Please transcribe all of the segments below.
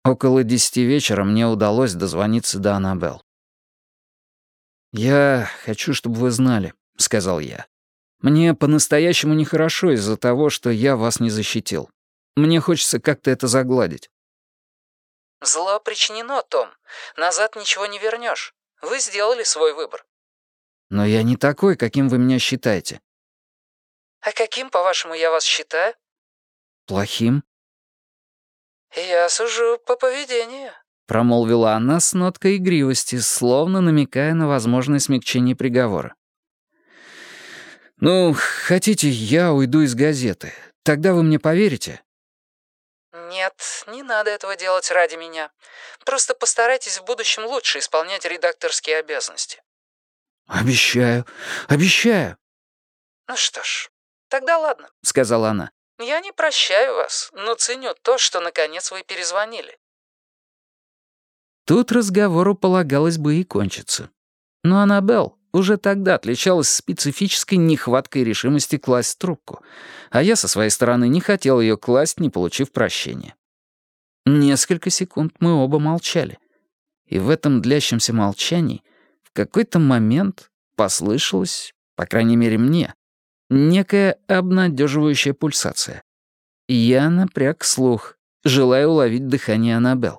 Около 10 вечера мне удалось дозвониться до Аннабелл. «Я хочу, чтобы вы знали», — сказал я. «Мне по-настоящему нехорошо из-за того, что я вас не защитил. Мне хочется как-то это загладить». «Зло причинено, Том. Назад ничего не вернешь. Вы сделали свой выбор». «Но я не такой, каким вы меня считаете». «А каким, по-вашему, я вас считаю?» «Плохим», «Я сужу по поведению». — промолвила она с ноткой игривости, словно намекая на возможное смягчение приговора. «Ну, хотите, я уйду из газеты. Тогда вы мне поверите?» «Нет, не надо этого делать ради меня. Просто постарайтесь в будущем лучше исполнять редакторские обязанности». «Обещаю, обещаю», «Ну что ж, тогда ладно», — сказала она. «Я не прощаю вас, но ценю то, что наконец вы перезвонили». Тут разговору полагалось бы и кончиться. Но Аннабелл уже тогда отличалась специфической нехваткой решимости класть трубку, а я со своей стороны не хотел ее класть, не получив прощения. Несколько секунд мы оба молчали. И в этом длящемся молчании в какой-то момент послышалась, по крайней мере мне, некая обнадеживающая пульсация. И я напряг слух, желая уловить дыхание Аннабелл.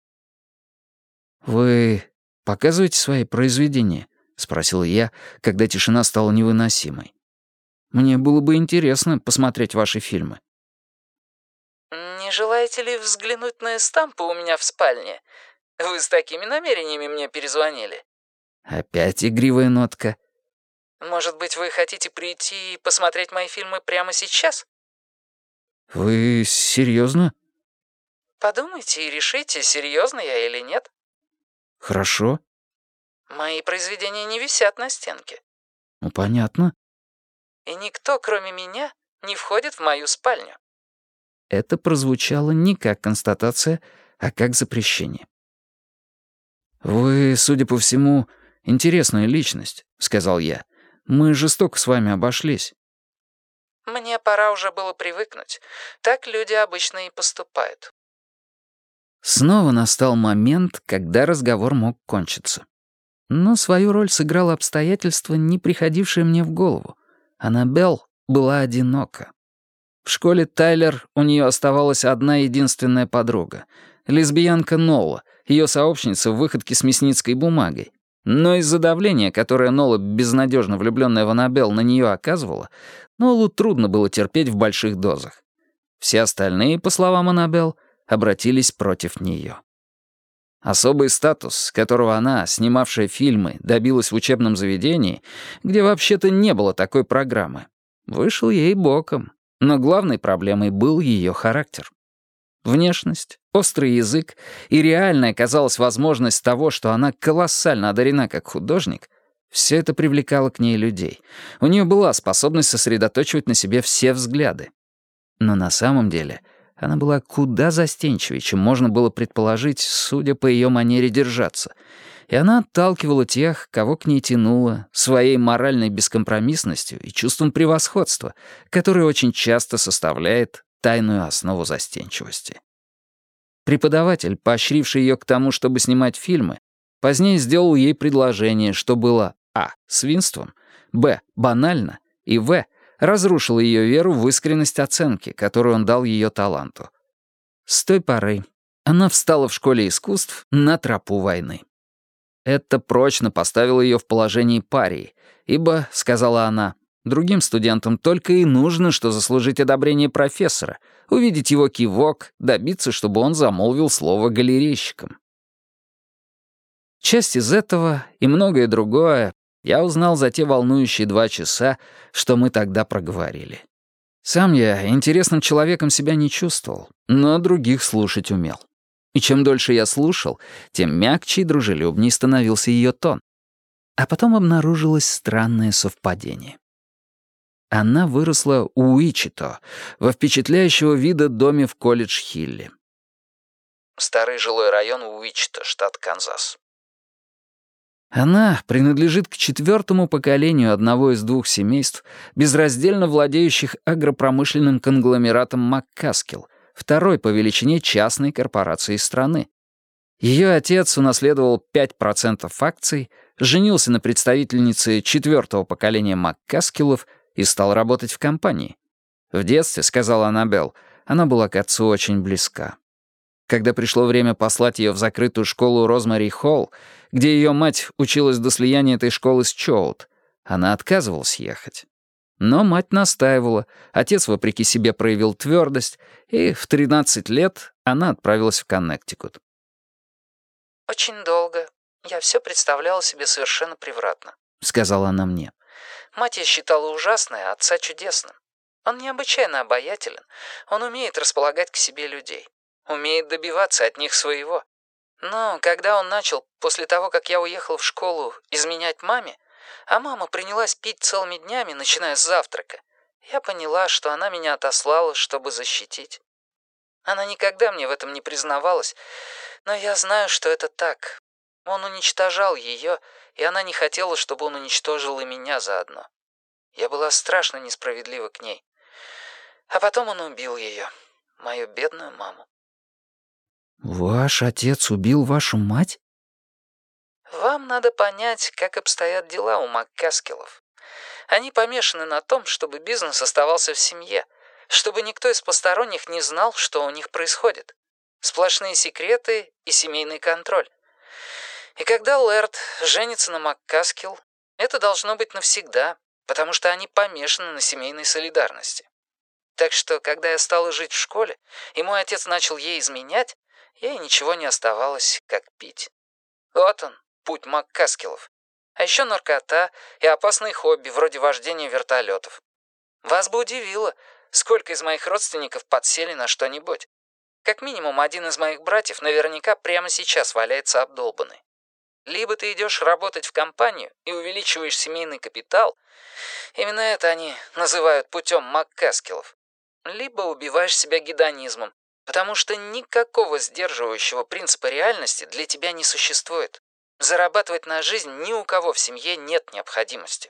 «Вы показываете свои произведения?» — спросил я, когда тишина стала невыносимой. «Мне было бы интересно посмотреть ваши фильмы». «Не желаете ли взглянуть на эстампы у меня в спальне? Вы с такими намерениями мне перезвонили?» Опять игривая нотка. «Может быть, вы хотите прийти и посмотреть мои фильмы прямо сейчас?» «Вы серьезно? Подумайте и решите, серьезно я или нет. Хорошо. Мои произведения не висят на стенке. Ну, понятно». И никто, кроме меня, не входит в мою спальню. Это прозвучало не как констатация, а как запрещение. «Вы, судя по всему, интересная личность», — сказал я. «Мы жестоко с вами обошлись». Мне пора уже было привыкнуть. Так люди обычно и поступают. Снова настал момент, когда разговор мог кончиться. Но свою роль сыграло обстоятельство, не приходившее мне в голову. Аннабелл была одинока. В школе Тайлер у нее оставалась одна единственная подруга — лесбиянка Нола, ее сообщница в выходке с мясницкой бумагой. Но из-за давления, которое Нола, безнадежно влюбленная в Аннабелл, на нее оказывала, Нолу трудно было терпеть в больших дозах. Все остальные, по словам Аннабелл, обратились против нее. Особый статус, которого она, снимавшая фильмы, добилась в учебном заведении, где вообще-то не было такой программы, вышел ей боком, но главной проблемой был ее характер. Внешность, острый язык и реальная, казалось, возможность того, что она колоссально одарена как художник, все это привлекало к ней людей. У нее была способность сосредоточивать на себе все взгляды. Но на самом деле она была куда застенчивее, чем можно было предположить, судя по ее манере держаться. И она отталкивала тех, кого к ней тянуло, своей моральной бескомпромиссностью и чувством превосходства, которое очень часто составляет тайную основу застенчивости. Преподаватель, поощривший ее к тому, чтобы снимать фильмы, позднее сделал ей предложение, что было а. свинством, б. банально и в. разрушило ее веру в искренность оценки, которую он дал ее таланту. С той поры она встала в школе искусств на тропу войны. Это прочно поставило ее в положении парии, ибо, сказала она, другим студентам только и нужно, что заслужить одобрение профессора, увидеть его кивок, добиться, чтобы он замолвил слово галерейщикам. Часть из этого и многое другое я узнал за те волнующие 2 часа, что мы тогда проговорили. Сам я интересным человеком себя не чувствовал, но других слушать умел. И чем дольше я слушал, тем мягче и дружелюбнее становился ее тон. А потом обнаружилось странное совпадение. Она выросла у Уичито, во впечатляющего вида доме в Колледж-Хилле. Старый жилой район Уичито, штат Канзас. Она принадлежит к 4-му поколению одного из 2 семейств, безраздельно владеющих агропромышленным конгломератом Маккаскилл, второй по величине частной корпорации страны. Ее отец унаследовал 5% акций, женился на представительнице четвертого поколения Маккаскиллов и стал работать в компании. В детстве, сказала Аннабелл, она была к отцу очень близка. Когда пришло время послать ее в закрытую школу Розмари Холл, где ее мать училась до слияния этой школы с Чоут, она отказывалась ехать. Но мать настаивала, отец, вопреки себе, проявил твердость, и в 13 лет она отправилась в Коннектикут. «Очень долго. Я все представляла себе совершенно превратно», — сказала она мне. «Мать я считала ужасной, а отца чудесным. Он необычайно обаятелен, он умеет располагать к себе людей, умеет добиваться от них своего. Но когда он начал, после того, как я уехал в школу, изменять маме, а мама принялась пить целыми днями, начиная с завтрака, я поняла, что она меня отослала, чтобы защитить. Она никогда мне в этом не признавалась, но я знаю, что это так. Он уничтожал ее, и она не хотела, чтобы он уничтожил и меня заодно. Я была страшно несправедлива к ней. А потом он убил ее, мою бедную маму». «Ваш отец убил вашу мать?» «Вам надо понять, как обстоят дела у Маккаскиллов. Они помешаны на том, чтобы бизнес оставался в семье, чтобы никто из посторонних не знал, что у них происходит. Сплошные секреты и семейный контроль. И когда Лэрд женится на Маккаскилл, это должно быть навсегда, потому что они помешаны на семейной солидарности. Так что, когда я стала жить в школе, и мой отец начал ей изменять, ей ничего не оставалось, как пить. Вот он, путь Маккаскиллов. А еще наркота и опасные хобби, вроде вождения вертолетов. Вас бы удивило, сколько из моих родственников подсели на что-нибудь. Как минимум, один из моих братьев наверняка прямо сейчас валяется обдолбанный. Либо ты идешь работать в компанию и увеличиваешь семейный капитал, именно это они называют путем Маккаскиллов, либо убиваешь себя гедонизмом, потому что никакого сдерживающего принципа реальности для тебя не существует. Зарабатывать на жизнь ни у кого в семье нет необходимости».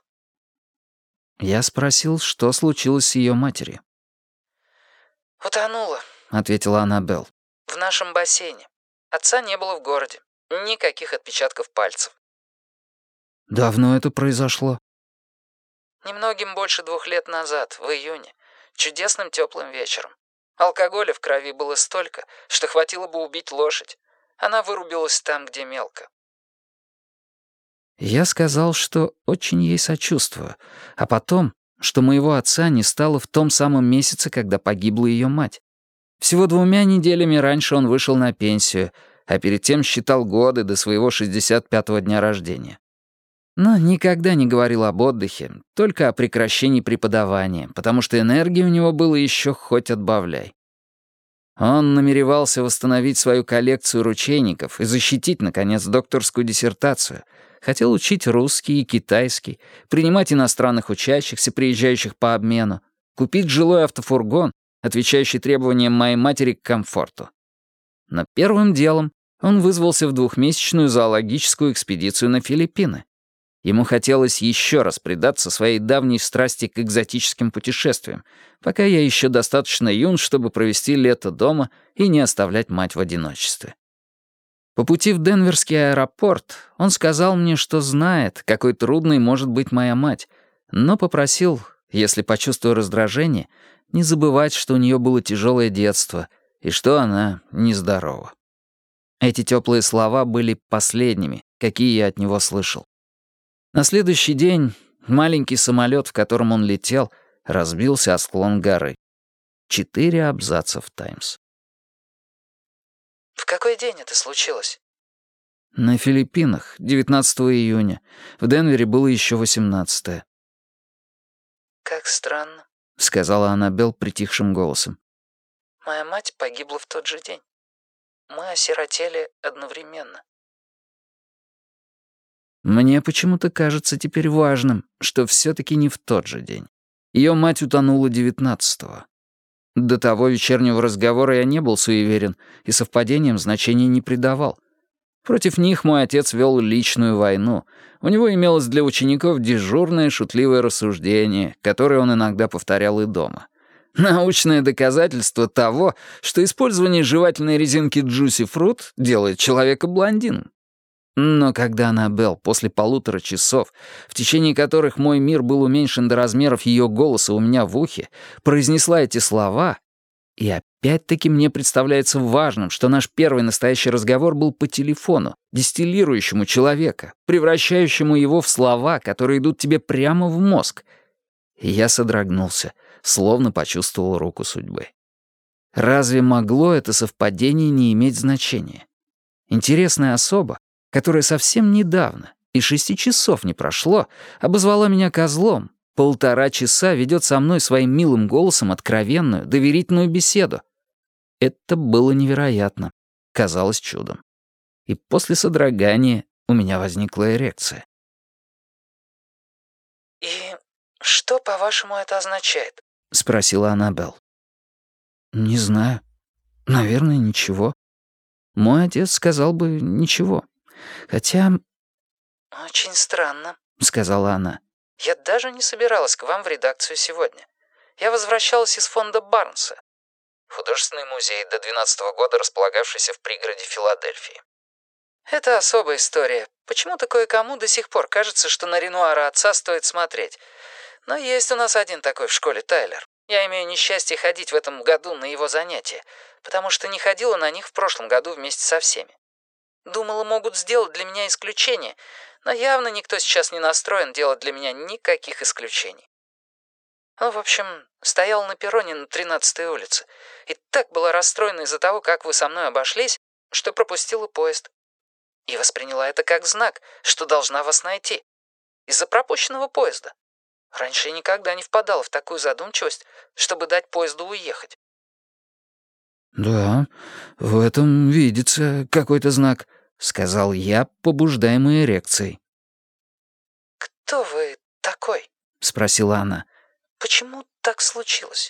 Я спросил, что случилось с ее матерью. «Утонула», — ответила Аннабелл. «в нашем бассейне. Отца не было в городе. Никаких отпечатков пальцев». «Давно это произошло?» «Немногим больше 2 лет назад, в июне. Чудесным теплым вечером. Алкоголя в крови было столько, что хватило бы убить лошадь. Она вырубилась там, где мелко». Я сказал, что очень ей сочувствую, а потом, что моего отца не стало в том самом месяце, когда погибла ее мать. Всего 2 неделями раньше он вышел на пенсию, а перед тем считал годы до своего 65-го дня рождения. Но никогда не говорил об отдыхе, только о прекращении преподавания, потому что энергии у него было еще хоть отбавляй. Он намеревался восстановить свою коллекцию ручейников и защитить, наконец, докторскую диссертацию. Хотел учить русский и китайский, принимать иностранных учащихся, приезжающих по обмену, купить жилой автофургон, отвечающий требованиям моей матери к комфорту. Но первым делом он вызвался в 2-месячную зоологическую экспедицию на Филиппины. Ему хотелось еще раз предаться своей давней страсти к экзотическим путешествиям, пока я еще достаточно юн, чтобы провести лето дома и не оставлять мать в одиночестве. По пути в Денверский аэропорт он сказал мне, что знает, какой трудной может быть моя мать, но попросил, если почувствую раздражение, не забывать, что у нее было тяжелое детство и что она нездорова. Эти теплые слова были последними, какие я от него слышал. На следующий день маленький самолет, в котором он летел, разбился о склон горы. 4 абзаца в «Таймс». «В какой день это случилось?» На Филиппинах, 19 июня. В Денвере было еще 18-е. «Как странно», — сказала Аннабелл притихшим голосом. «Моя мать погибла в тот же день. Мы осиротели одновременно». Мне почему-то кажется теперь важным, что все-таки не в тот же день. Ее мать утонула 19-го. До того вечернего разговора я не был суеверен и совпадениям значения не придавал. Против них мой отец вел личную войну. У него имелось для учеников дежурное шутливое рассуждение, которое он иногда повторял и дома. Научное доказательство того, что использование жевательной резинки Juicy Fruit делает человека блондином. Но когда Аннабелл после 1,5 часов, в течение которых мой мир был уменьшен до размеров ее голоса у меня в ухе, произнесла эти слова, и опять-таки мне представляется важным, что наш первый настоящий разговор был по телефону, дистиллирующему человека, превращающему его в слова, которые идут тебе прямо в мозг. И я содрогнулся, словно почувствовал руку судьбы. Разве могло это совпадение не иметь значения? Интересная особа, которая совсем недавно, и 6 часов не прошло, обозвала меня козлом, 1,5 часа ведет со мной своим милым голосом откровенную, доверительную беседу. Это было невероятно, казалось чудом. И после содрогания у меня возникла эрекция. «И что, по-вашему, это означает?» — спросила Аннабелл. «Не знаю. Наверное, ничего. Мой отец сказал бы ничего. Хотя...» «Очень странно», — сказала она. «Я даже не собиралась к вам в редакцию сегодня. Я возвращалась из фонда Барнса, художественный музей до 12-го года, располагавшийся в пригороде Филадельфии. Это особая история. Почему-то кое-кому до сих пор кажется, что на Ренуара отца стоит смотреть. Но есть у нас один такой в школе, Тайлер. Я имею несчастье ходить в этом году на его занятия, потому что не ходила на них в прошлом году вместе со всеми. Думала, могут сделать для меня исключение, но явно никто сейчас не настроен делать для меня никаких исключений. Ну, в общем, стояла на перроне на 13-й улице и так была расстроена из-за того, как вы со мной обошлись, что пропустила поезд. И восприняла это как знак, что должна вас найти. Из-за пропущенного поезда. Раньше я никогда не впадала в такую задумчивость, чтобы дать поезду уехать. «Да, в этом видится какой-то знак», — сказал я, побуждаемый эрекцией. «Кто вы такой?» — спросила она. «Почему так случилось?»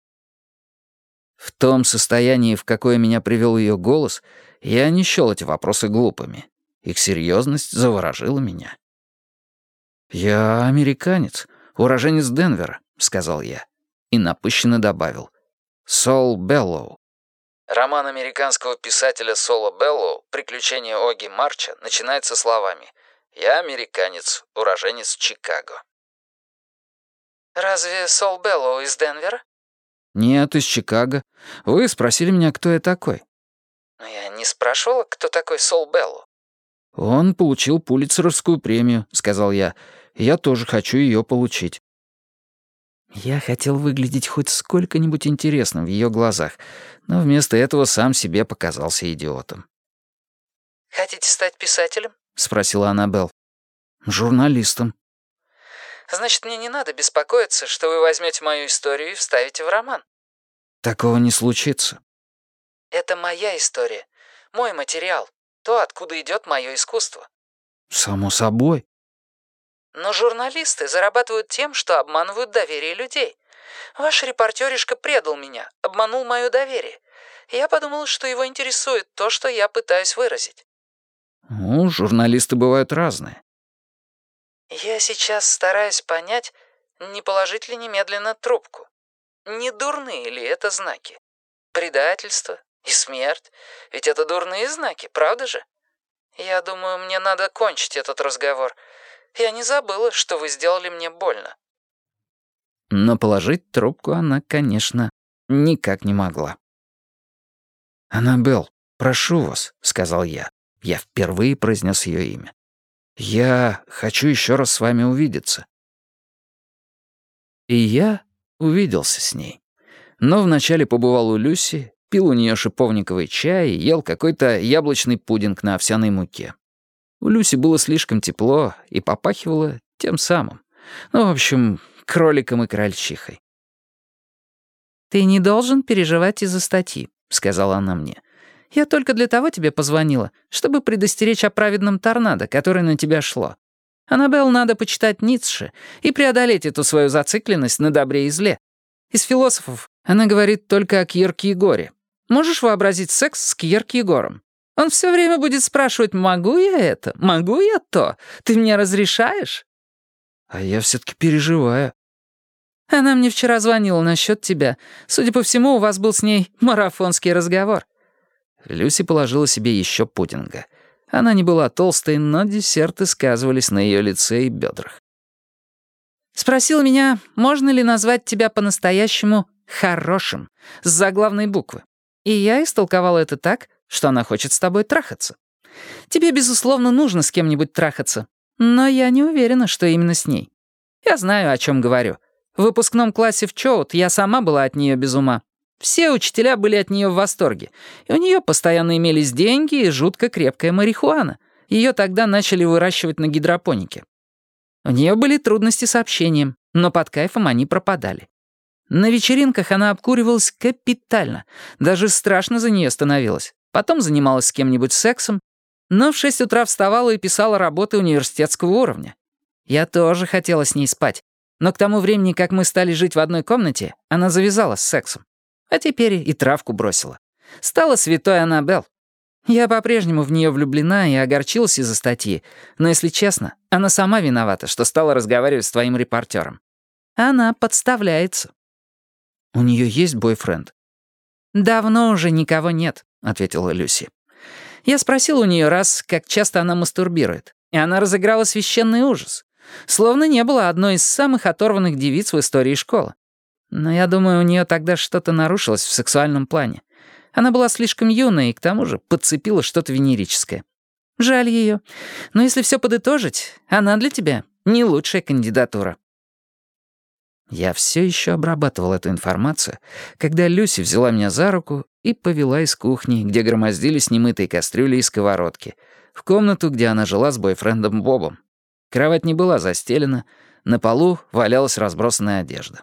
В том состоянии, в какое меня привел ее голос, я не счел эти вопросы глупыми. Их серьезность заворожила меня. «Я американец, уроженец Денвера», — сказал я. И напыщенно добавил. «Сол Беллоу». Роман американского писателя Сола Беллоу «Приключения Оги Марча» начинается словами «Я американец, уроженец Чикаго». «Разве Сол Беллоу из Денвера?» «Нет, из Чикаго. Вы спросили меня, кто я такой». «Но я не спрашивала, кто такой Сол Беллоу». «Он получил Пулитцеровскую премию», — сказал я. «Я тоже хочу ее получить». Я хотел выглядеть хоть сколько-нибудь интересным в ее глазах, но вместо этого сам себе показался идиотом. «Хотите стать писателем?» — спросила Аннабелл. «Журналистом». «Значит, мне не надо беспокоиться, что вы возьмете мою историю и вставите в роман». «Такого не случится». «Это моя история, мой материал, то, откуда идет мое искусство». «Само собой». «Но журналисты зарабатывают тем, что обманывают доверие людей. Ваш репортеришка предал меня, обманул мое доверие. Я подумал, что его интересует то, что я пытаюсь выразить». «Ну, журналисты бывают разные». «Я сейчас стараюсь понять, не положить ли немедленно трубку. Не дурные ли это знаки? Предательство и смерть. Ведь это дурные знаки, правда же? Я думаю, мне надо кончить этот разговор. Я не забыла, что вы сделали мне больно». Но положить трубку она, конечно, никак не могла. «Аннабелл, прошу вас», — сказал я. Я впервые произнес ее имя. «Я хочу еще раз с вами увидеться». И я увиделся с ней. Но вначале побывал у Люси, пил у нее шиповниковый чай и ел какой-то яблочный пудинг на овсяной муке. У Люси было слишком тепло и попахивало тем самым. Ну, в общем, кроликом и крольчихой. «Ты не должен переживать из-за статьи», — сказала она мне. «Я только для того тебе позвонила, чтобы предостеречь о праведном торнадо, которое на тебя шло. Аннабелл надо почитать Ницше и преодолеть эту свою зацикленность на добре и зле. Из философов она говорит только о Кьеркегоре. Можешь вообразить секс с Кьеркегором? Он все время будет спрашивать, могу я это, могу я то, ты мне разрешаешь?» «А я все-таки переживаю». Она мне вчера звонила насчет тебя. Судя по всему, у вас был с ней марафонский разговор». Люси положила себе еще пудинга. Она не была толстой, но десерты сказывались на ее лице и бедрах. «Спросила меня, можно ли назвать тебя по-настоящему хорошим, с заглавной буквы. И я истолковала это так, что она хочет с тобой трахаться. Тебе, безусловно, нужно с кем-нибудь трахаться, но я не уверена, что именно с ней. Я знаю, о чем говорю. В выпускном классе в Чоут я сама была от нее без ума. Все учителя были от нее в восторге, и у нее постоянно имелись деньги и жутко крепкая марихуана. Ее тогда начали выращивать на гидропонике. У нее были трудности с общением, но под кайфом они пропадали. На вечеринках она обкуривалась капитально, даже страшно за нее становилось. Потом занималась с кем-нибудь сексом, но в 6 утра вставала и писала работы университетского уровня. Я тоже хотела с ней спать, но к тому времени, как мы стали жить в одной комнате, она завязала с сексом. А теперь и травку бросила. Стала святой Аннабелл. Я по-прежнему в нее влюблена и огорчилась из-за статьи, но, если честно, она сама виновата, что стала разговаривать с твоим репортером. Она подставляется. «У нее есть бойфренд?» «Давно уже никого нет», — ответила Люси. «Я спросил у нее раз, как часто она мастурбирует, и она разыграла священный ужас. Словно не было одной из самых оторванных девиц в истории школы. Но я думаю, у нее тогда что-то нарушилось в сексуальном плане. Она была слишком юной и, к тому же, подцепила что-то венерическое. Жаль ее. Но если все подытожить, она для тебя не лучшая кандидатура». Я все еще обрабатывал эту информацию, когда Люси взяла меня за руку и повела из кухни, где громоздились немытые кастрюли и сковородки, в комнату, где она жила с бойфрендом Бобом. Кровать не была застелена, на полу валялась разбросанная одежда.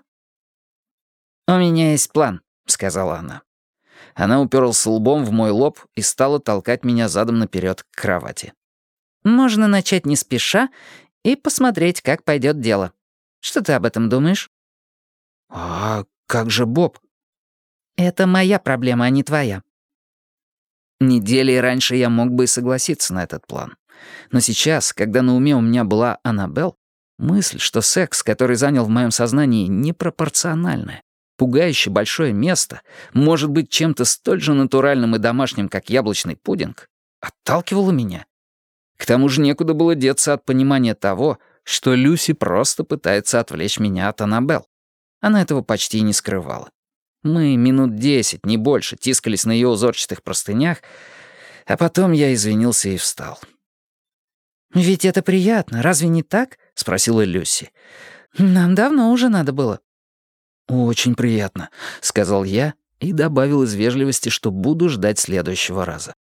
«У меня есть план», — сказала она. Она уперлась лбом в мой лоб и стала толкать меня задом наперед к кровати. «Можно начать не спеша и посмотреть, как пойдет дело. Что ты об этом думаешь?» «А как же Боб?» «Это моя проблема, а не твоя». Недели раньше я мог бы и согласиться на этот план. Но сейчас, когда на уме у меня была Аннабелл, мысль, что секс, который занял в моем сознании непропорциональное, пугающе большое место, может быть чем-то столь же натуральным и домашним, как яблочный пудинг, отталкивала меня. К тому же некуда было деться от понимания того, что Люси просто пытается отвлечь меня от Аннабелл. Она этого почти не скрывала. Мы минут 10, не больше, тискались на ее узорчатых простынях, а потом я извинился и встал. «Ведь это приятно, разве не так?» — спросила Люси. «Нам давно уже надо было». «Очень приятно», — сказал я и добавил из вежливости, что буду ждать следующего раза.